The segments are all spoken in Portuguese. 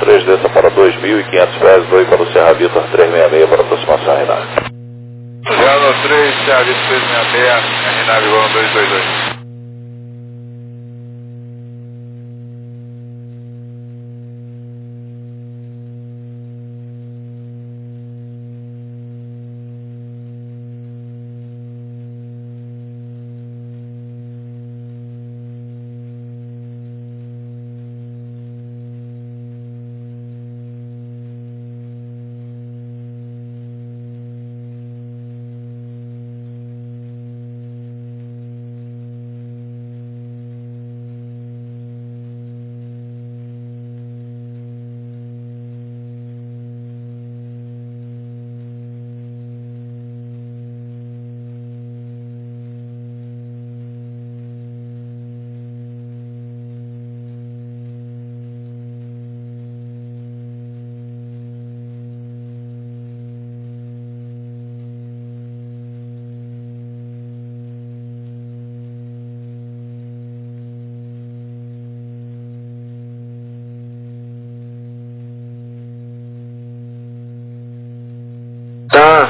03 desça para 2.500 pés, voe para o Serra Vitor 366 para aproximação RNAV. 03, Serra Vitor 366, RNAV voo 222. Tá,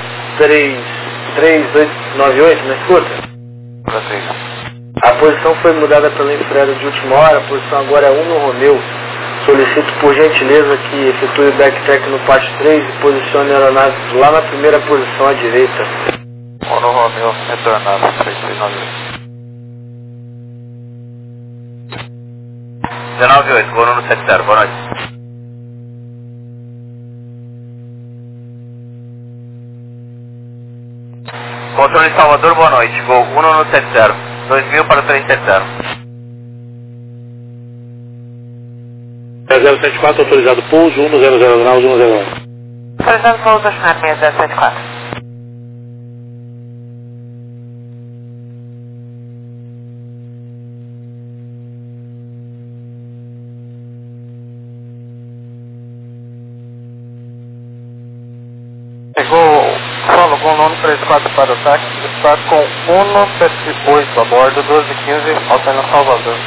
3898, me escuta? A posição foi mudada pela infraero de última hora, a posição agora é 1 no Romeu. Solicito por gentileza que efetue o backtrack no pátio 3 e posicione a aeronave lá na primeira posição à direita. 1 no Romeu, retornado, 3398. 198, voo no 70, boa noite. Controle Salvador, boa noite. Voo 1 no 70, 2000 para 370. 074 autorizado pouso 100 graus 101. Autorizado pouso, acionar 6074. Pegou solo com o nono 34 para o táxi, está com 178 a bordo, 1215, alterna Salvador.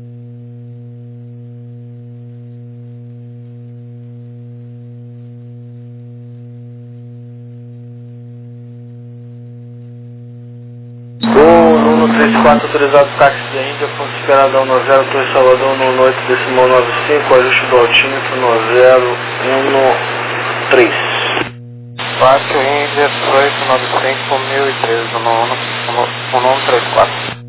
Gol Nuno 34, autorizado táxi da Índia, ponto esperado ao 90, Torre Salvador, no 8 decimal 95, ajuste do altímetro no 013. Pátio Índia 1895 1013, no nono 34.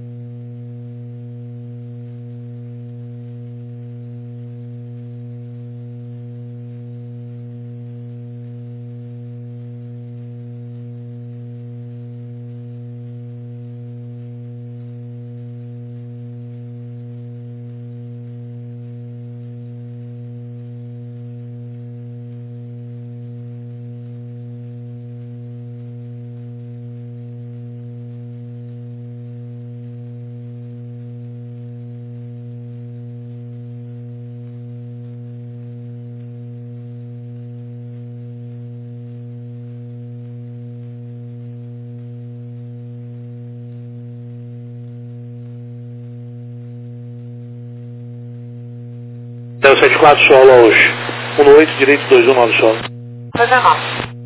Então, 74 solo hoje. 18 direito 219 solo. 19.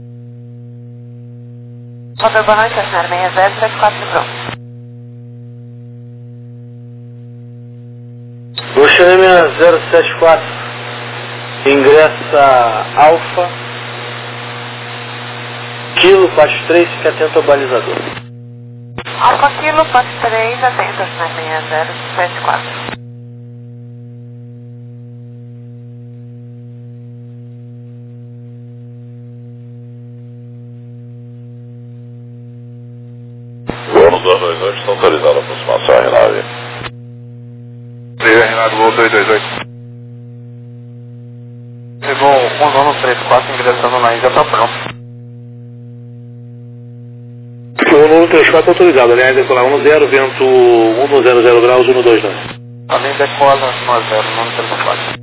Motor, boa noite, acionar 6074 pronto. Oceânia 074, ingressa Alfa, Kilo, baixo 3, fica atento ao balizador. Alfa Kilo, passo 3, atento, acionar 6074. Voo no 222, está autorizado a aproximação RNAV. Renato, voo 228. Pegou um nono 34, ingressando na Índia, tá pronto. O Nuno 34 autorizado, aliás, decolar 10, vento 100 graus 129. Além decola no 0, nono 34.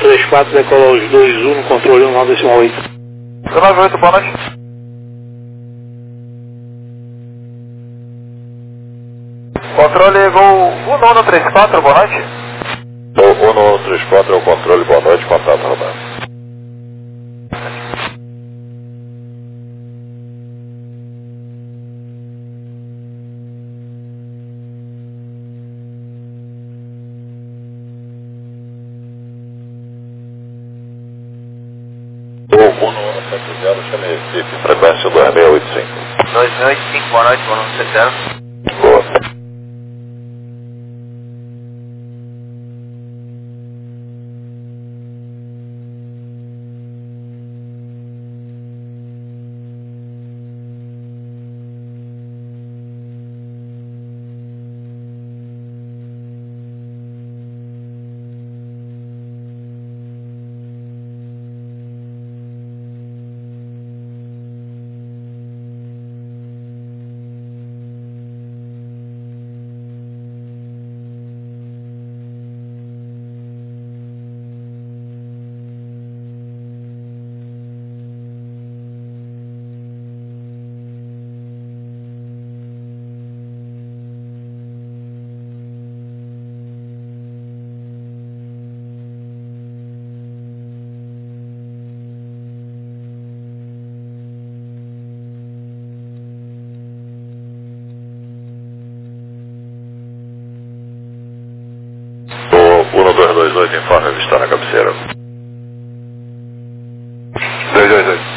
134, decola os 21 no controle 19,8. 198, boa noite. Controle Gol 1134, boa noite. 1134 é o controle, boa noite, contato rodando. O 1170, chame a equipe, frequência 2685. 2685, boa noite, 1170. Boa. O 1228, informe avistar na cabeceira. 228.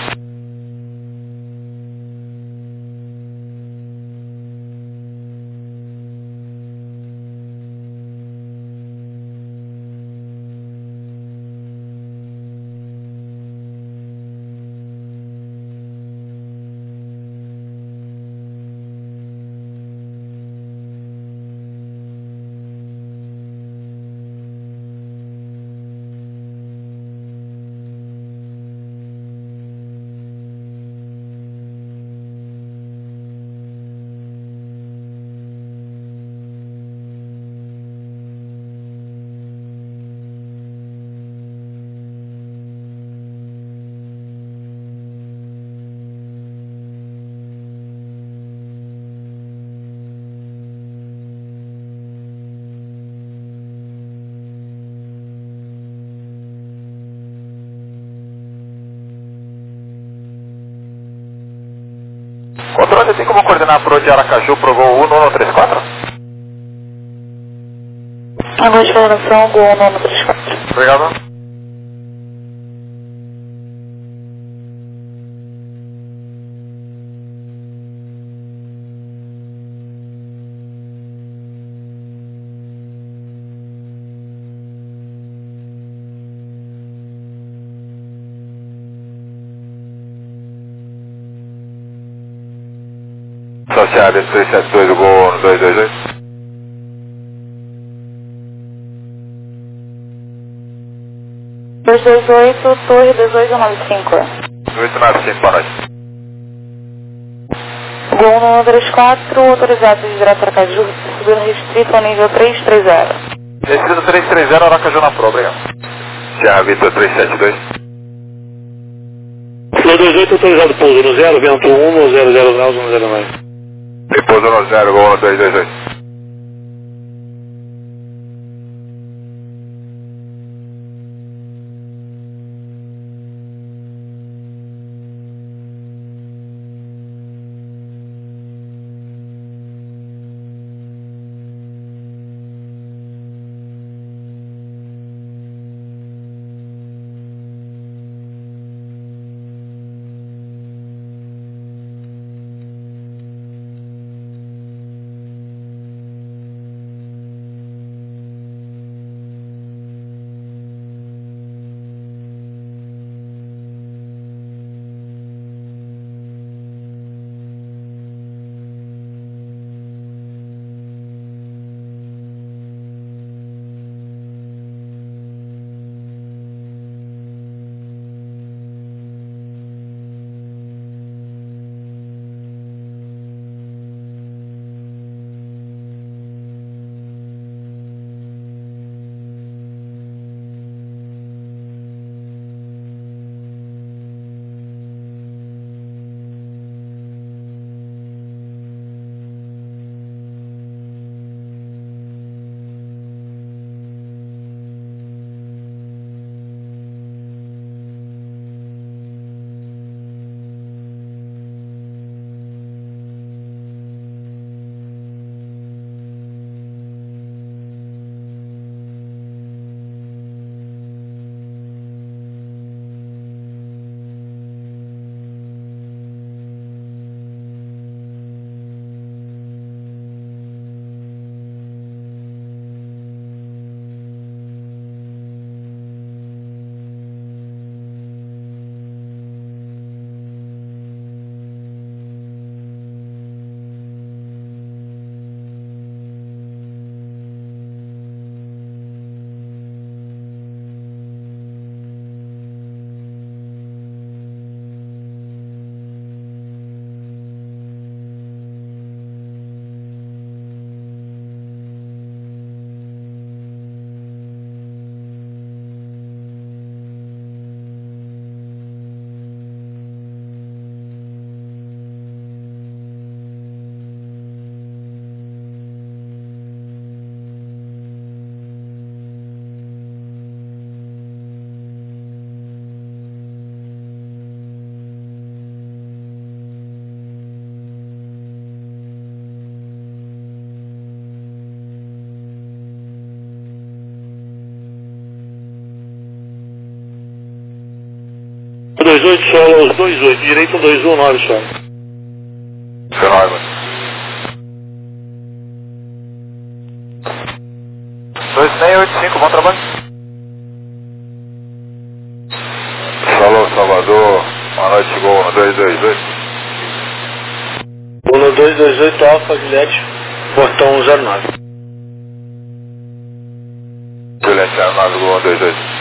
Controle, tem como coordenar pro de Aracaju pro Gol 1134? Boa de valoração, Gol 1134. Obrigado. Associado 372 do Gol 228. Torre 1895. 895, boa noite. Gol 1134, autorizado de direto Aracaju, subindo restrito ao nível 330. Descido 330, Aracaju na Pro, obrigado. Sierra Vitor 372. Flor 28, autorizado pouso no 0, vento 1, 00 graus, 109. Repouso no 0, Gol 228. 28 solo, 28, direito 219 solo. Fenômeno. 2685, bom trabalho. Solo Salvador, boa noite, gol 228. 1228 Alfa Juliette, portão 09. Juliette 09, gol 228.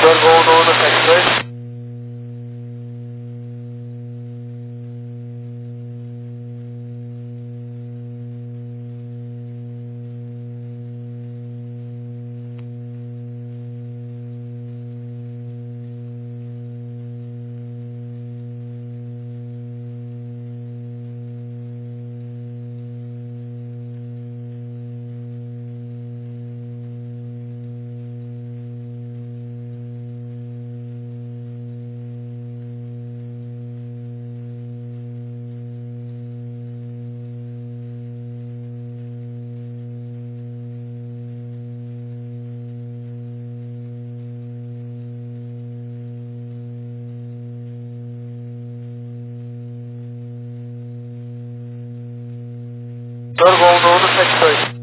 Amador Gol no 172. Amador Gol no 172.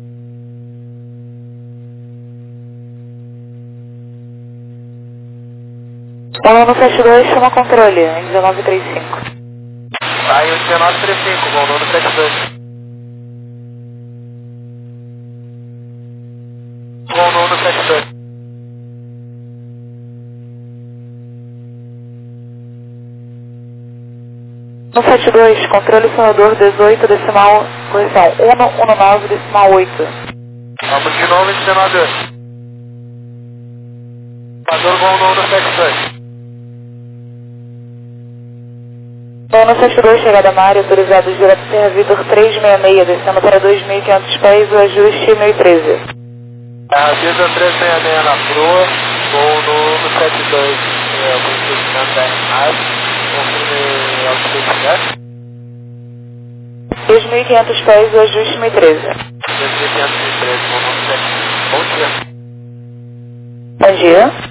Gol no 72, chama controle, em 1935. Aí o 1935, Gol no 172. Gol no 172. No 72, controle sonador 18 decimal, correção, 119 decimal 8. Vamos de novo em senador. Amador Gol no 172. Gol no 72, chegada à área, autorizado direto Serra Vitor 366, descendo para 2.500 pés, o ajuste 1013. A Vitor 366 na proa, Gol no 172, muito errado. Confirme altitude, 2.500 pés, o ajuste 1013. 2513, bom dia. Bom dia.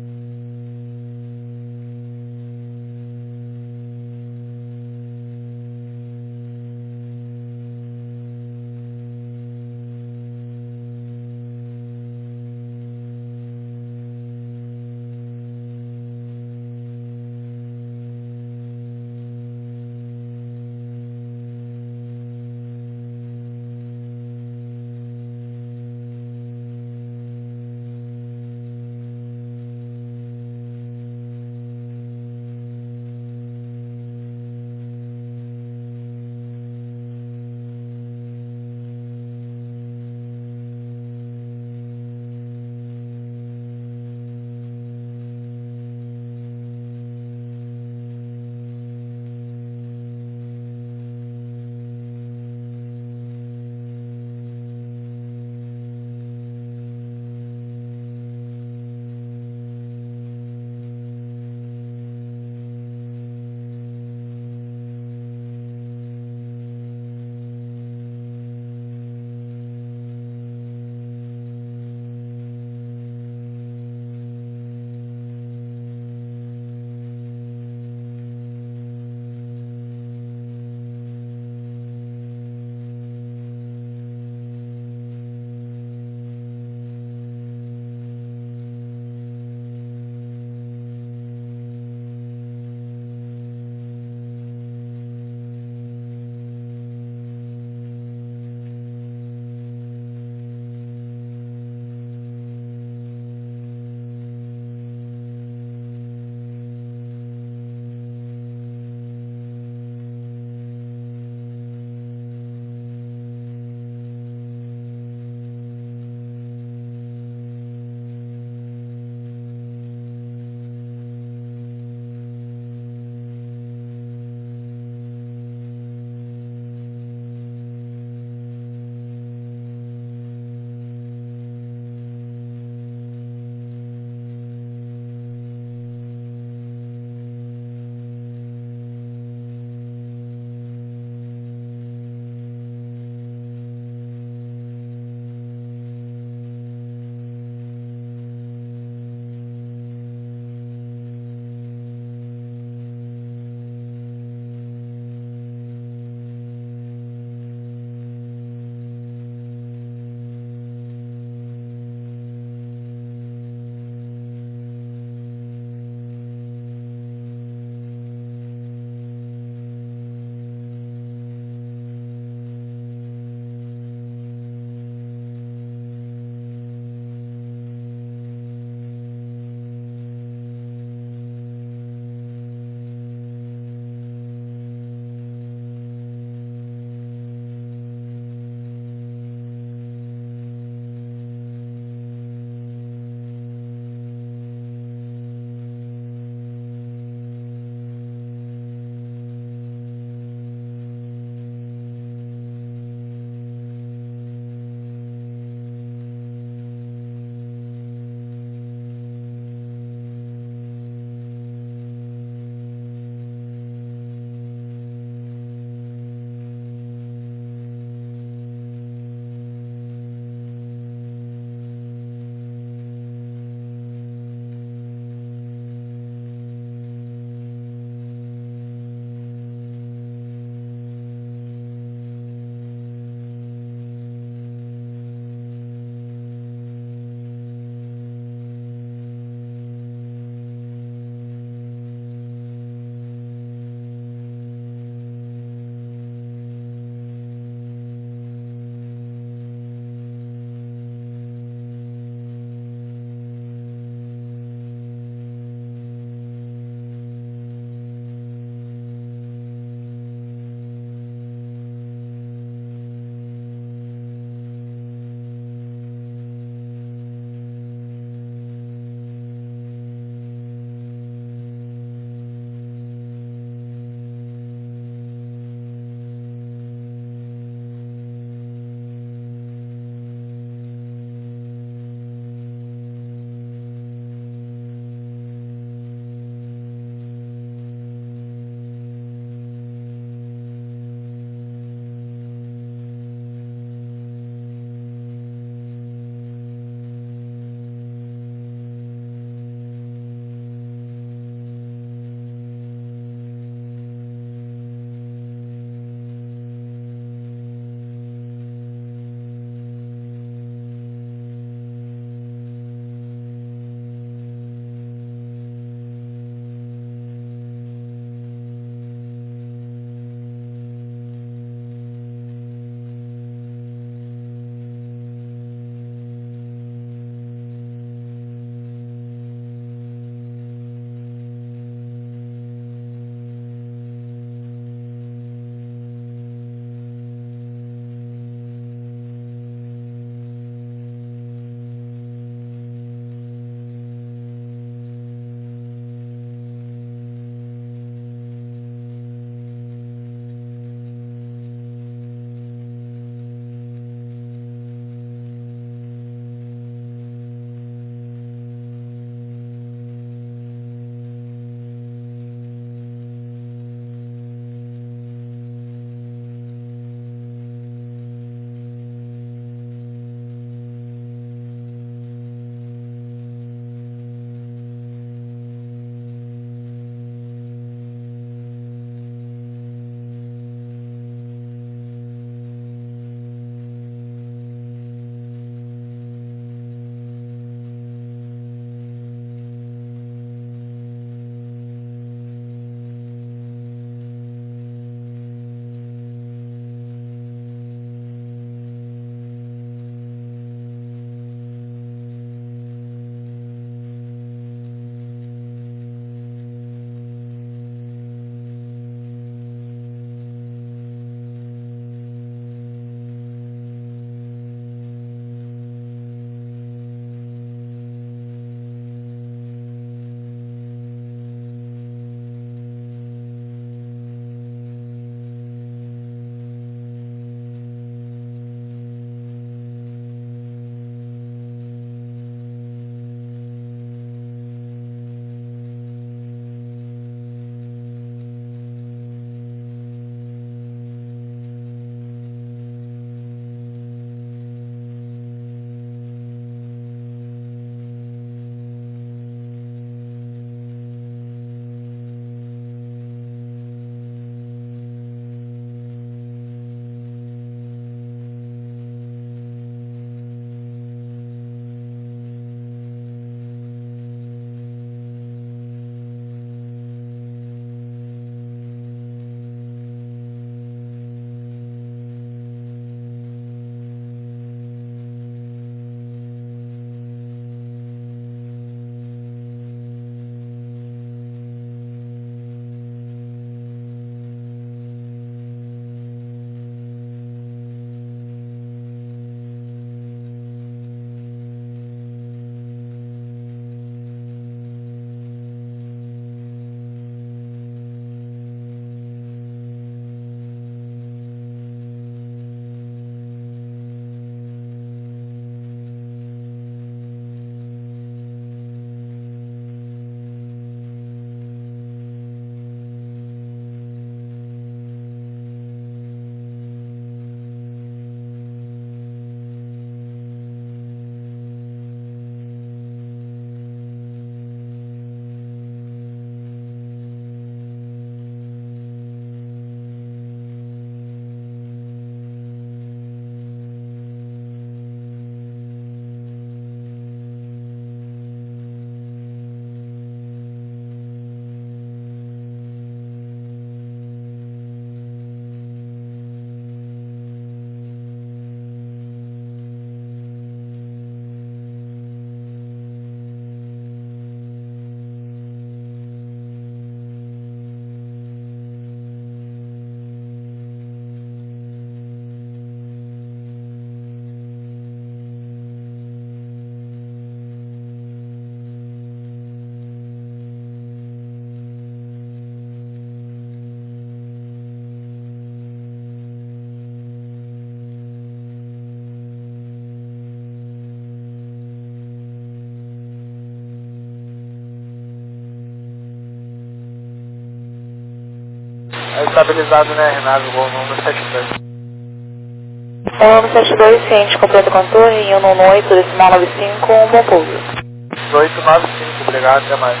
estabilizado, né, Renato? Voo no 72. No 72, ciente, completo contorno em 118, decimal 95, um bom pouso. 1895, obrigado, até mais.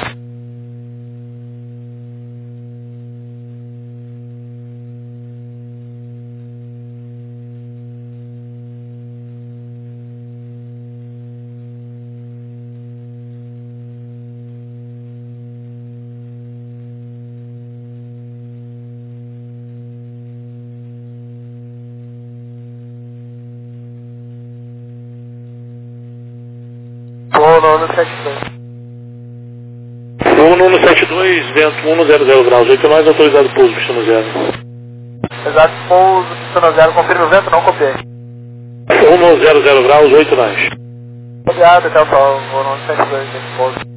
Voo no 72. Voo no 72, vento 100 graus, 8 mais autorizado pouso, pistão 0. Exato, pouso, pistão 0, confirme o vento, não copiei. 100 graus, 8 mais. Obrigado, até o sol, voo no 72, pouso.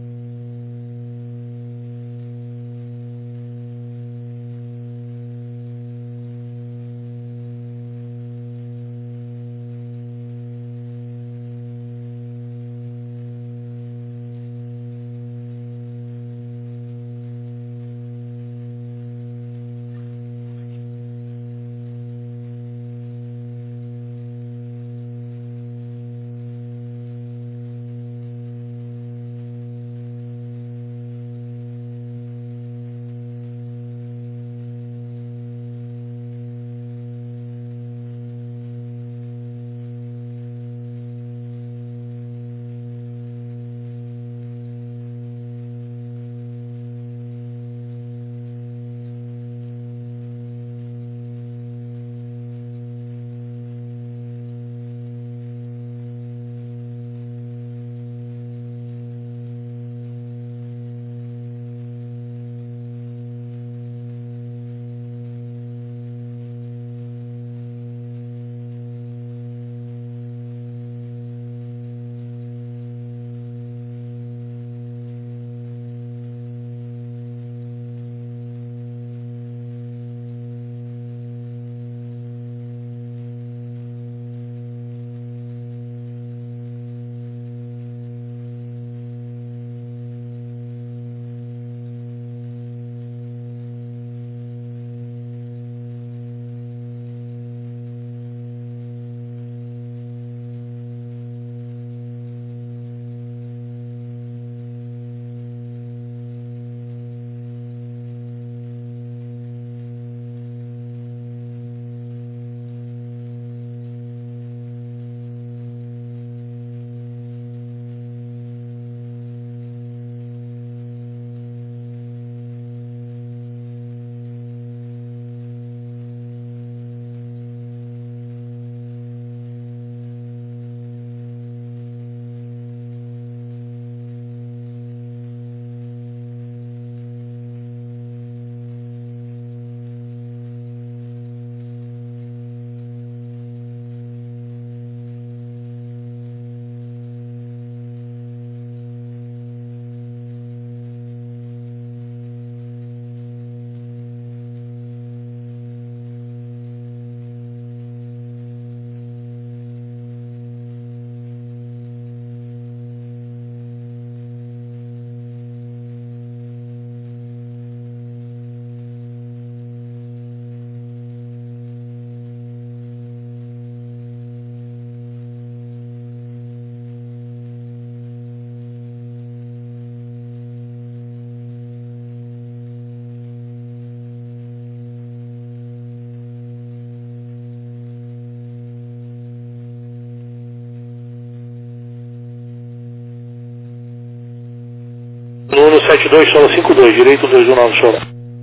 No 72, solo 52, direito 219, solo.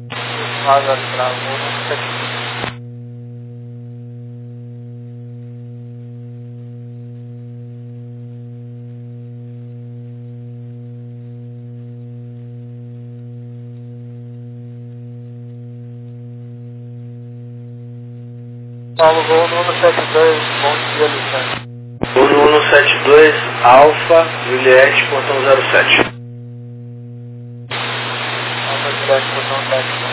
Razão, voo no 72. Paulo, voo no 72, bom dia, Alexandre. Voo no 72, Alfa, Juliette, portão 07. Alfa, Juliette, portão 07.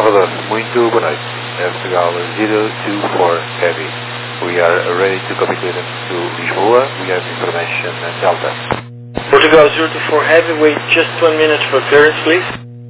Salvador, muito boa noite. Portugal 024 Heavy. We are ready to copy clearance to Lisboa. We have information Delta. Portugal 024 Heavy, wait just 1 minute for clearance, please.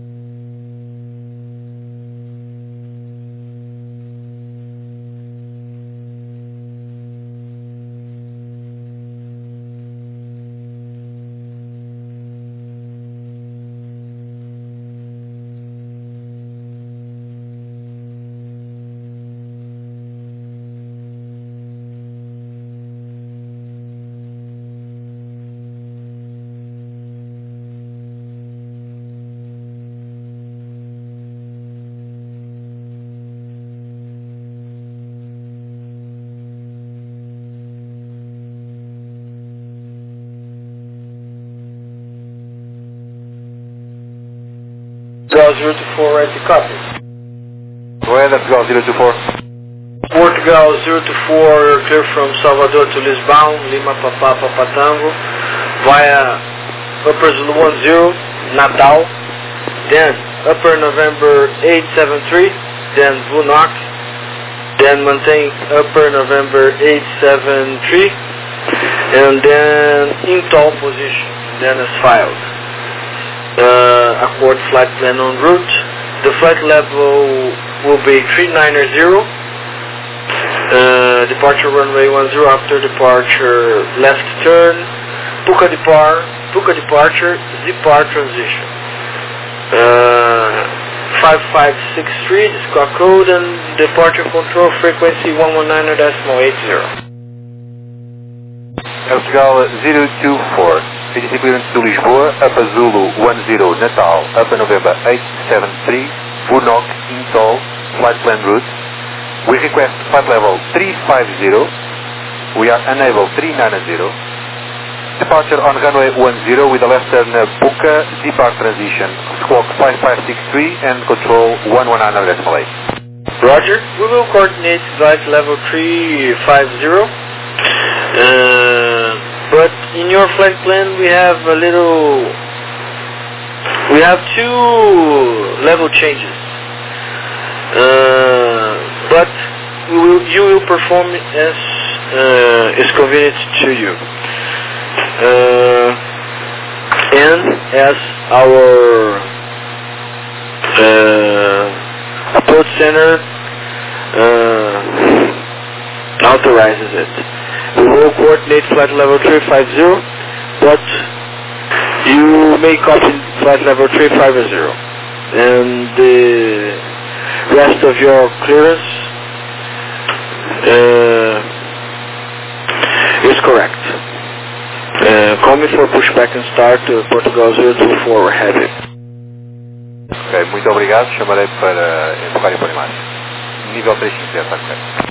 Portugal 024, ready to copy. Go ahead, Portugal 024. Portugal 024, clear from Salvador to Lisbon, Lima Papa Papa Tango, via Upper Zulu 10, Natal, then Upper November 873, then Vunok, then maintain Upper November 873, and then in tall position, then as filed. Accord flight plan en route. The flight level will be 390. Departure runway 10 after departure, left turn, Puka departure, Zipar transition. 5563, the squawk code, and departure control frequency 119.80. Portugal 024. ATC clearance to Lisboa, Upper Zulu 10 Natal, Upper November 873, Vunok, Intol, flight plan route. We request flight level 350, we are unable 390. Departure on runway 10 with a left turn Puka, Zipar transition, squawk 5563 and control 119.8. Roger, we will coordinate flight level 350. But in your flight plan we have two level changes. But you will perform as is convenient to you. And as our approach center authorizes it. We will coordinate flight level 350, but you may copy flight level 350, and the rest of your clearance is correct. Call me for pushback and start Portugal 024 Heavy. Ok, muito obrigado. Chamarei para embarcar e pôr imagem. Nível 350, está correto.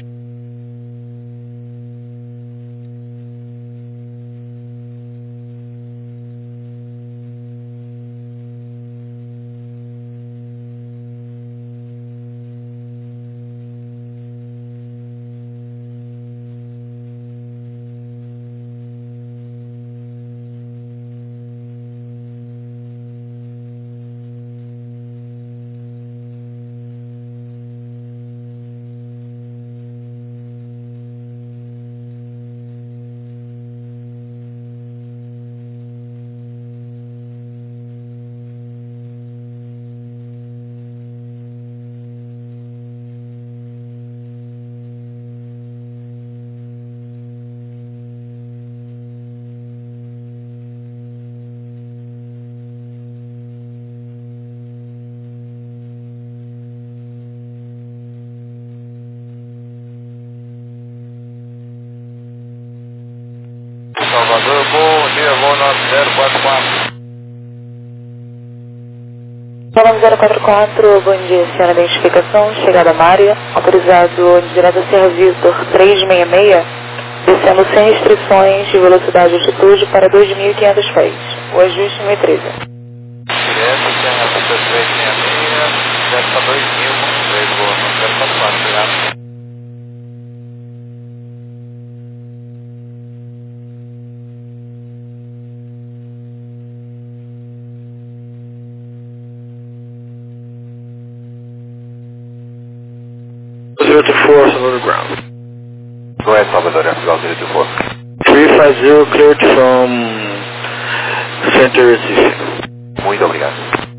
Salvador, bom dia, voo 9044. Salão 044, bom dia, senhora, identificação, chegada à área, autorizado direto a Serra Vitor 366, descendo sem restrições de velocidade e altitude para 2.500 pés, o ajuste 1013. Direto, Serra Vitor 366, direto para 2.000, voo 9044, obrigado. 024, Salvador ground. Go ahead, Salvador, Portugal 024. 350 cleared from Center Recife. Muito obrigado.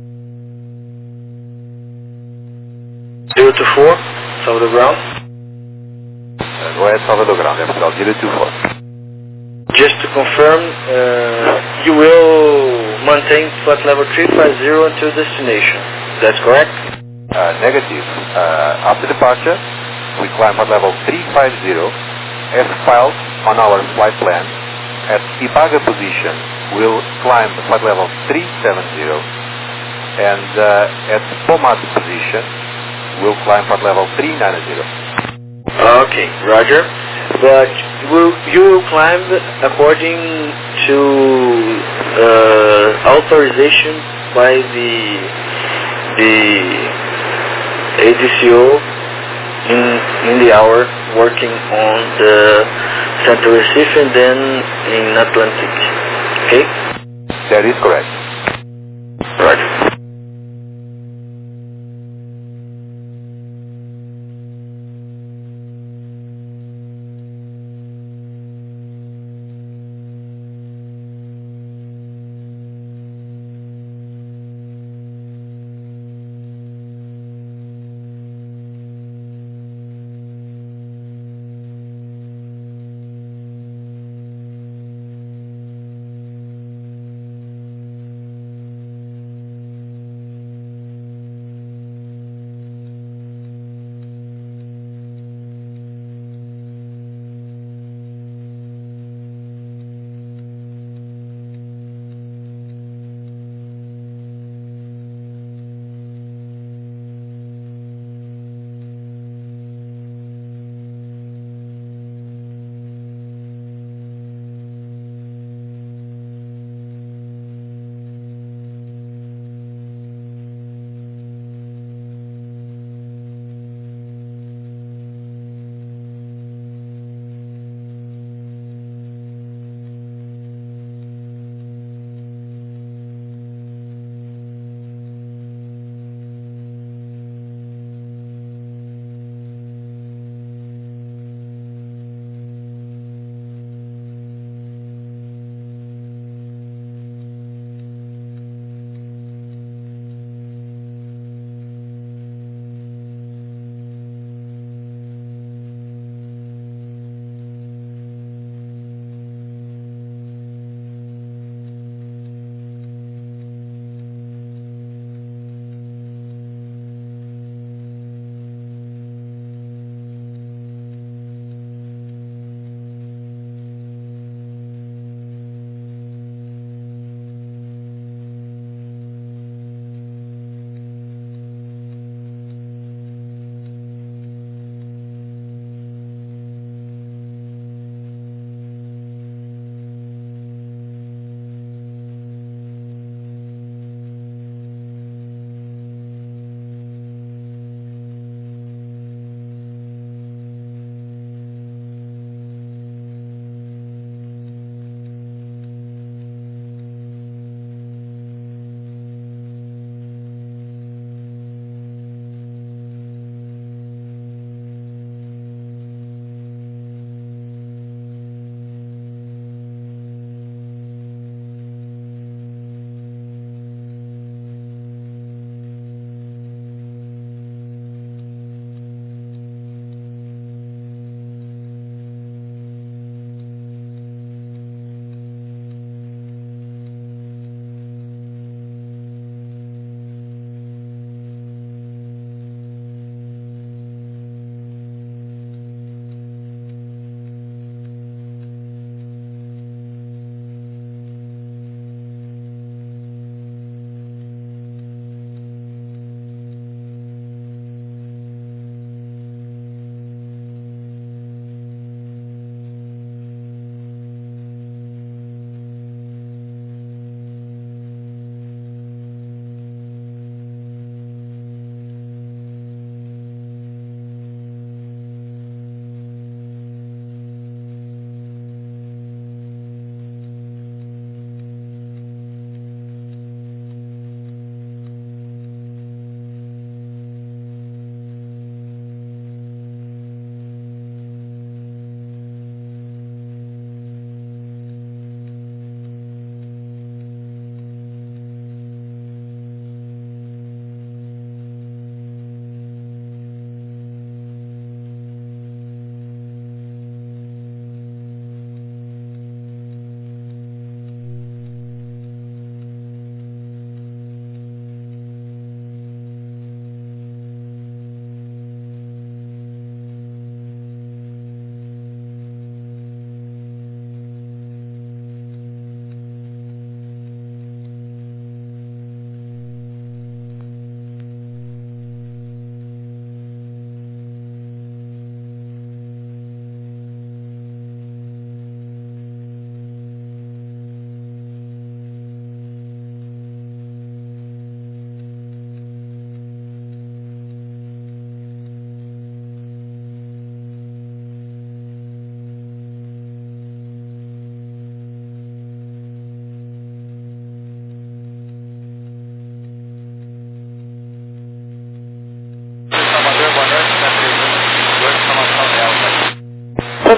024, Salvador ground. Go ahead, Salvador ground, Portugal 024. Just to confirm, you will maintain flight level 350 until destination. That's correct? Negative. After departure, we climb at level 350 as filed on our flight plan. At Ibaga position, we'll climb flight level 370, and at Pomad position, we'll climb flight level 390. Okay, Roger. But you will climb according to authorization by the ADCO in the hour working on the Central Recife and then in Atlantic. Okay? That is correct. Roger.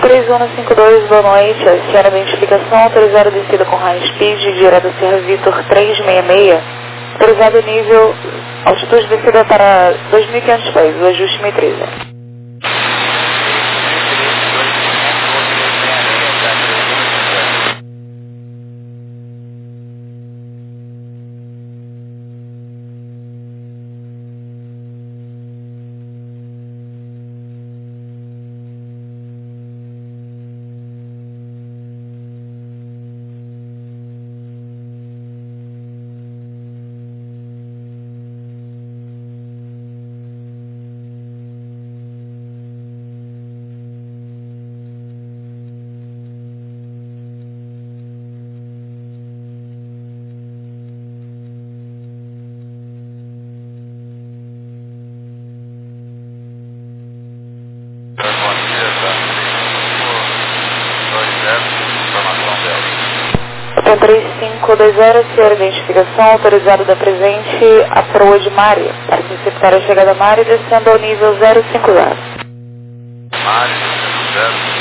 3152, boa noite. Aciona a identificação, autorizado descida com high speed, direto a Serra Vitor 366. Autorizado nível, altitude descida para 2.500 pés, o ajuste 1013. Então 3520, senhor, identificação, autorizado da presente a proa de Mari, para receptar a chegada a Mari, descendo ao nível 050. Mari, 050.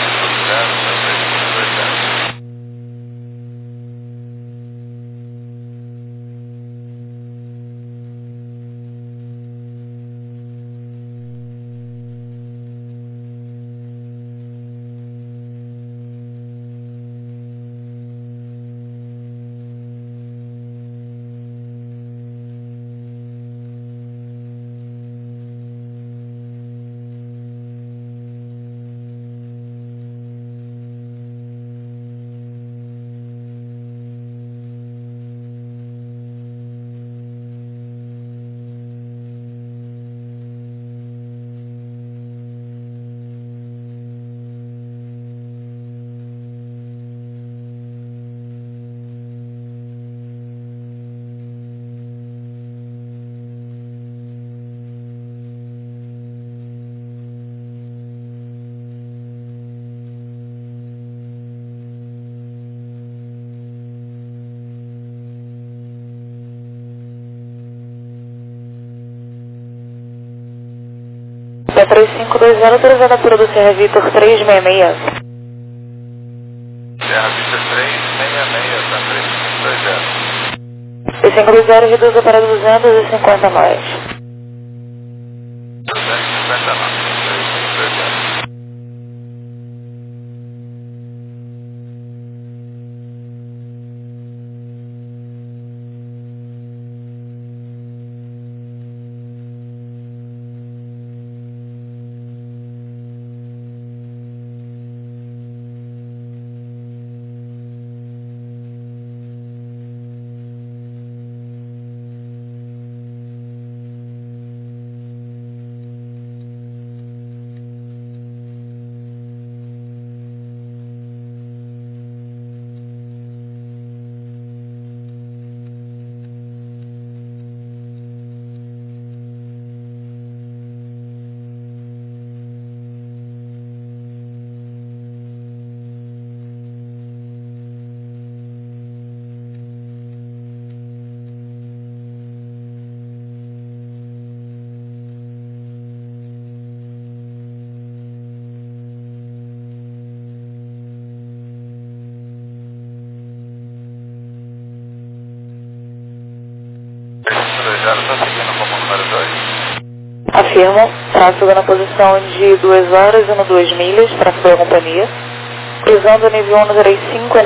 É 3520, autorizada a proa do Serra Vitor 366. Serra Vitor 366, tá 3520. E 520 reduz para 250 mais. 250 mais, 3520. Está seguindo como número 2. Afirmo, tráfego na posição de 2 horas e 2 milhas, tráfego da companhia, cruzando o nível 135.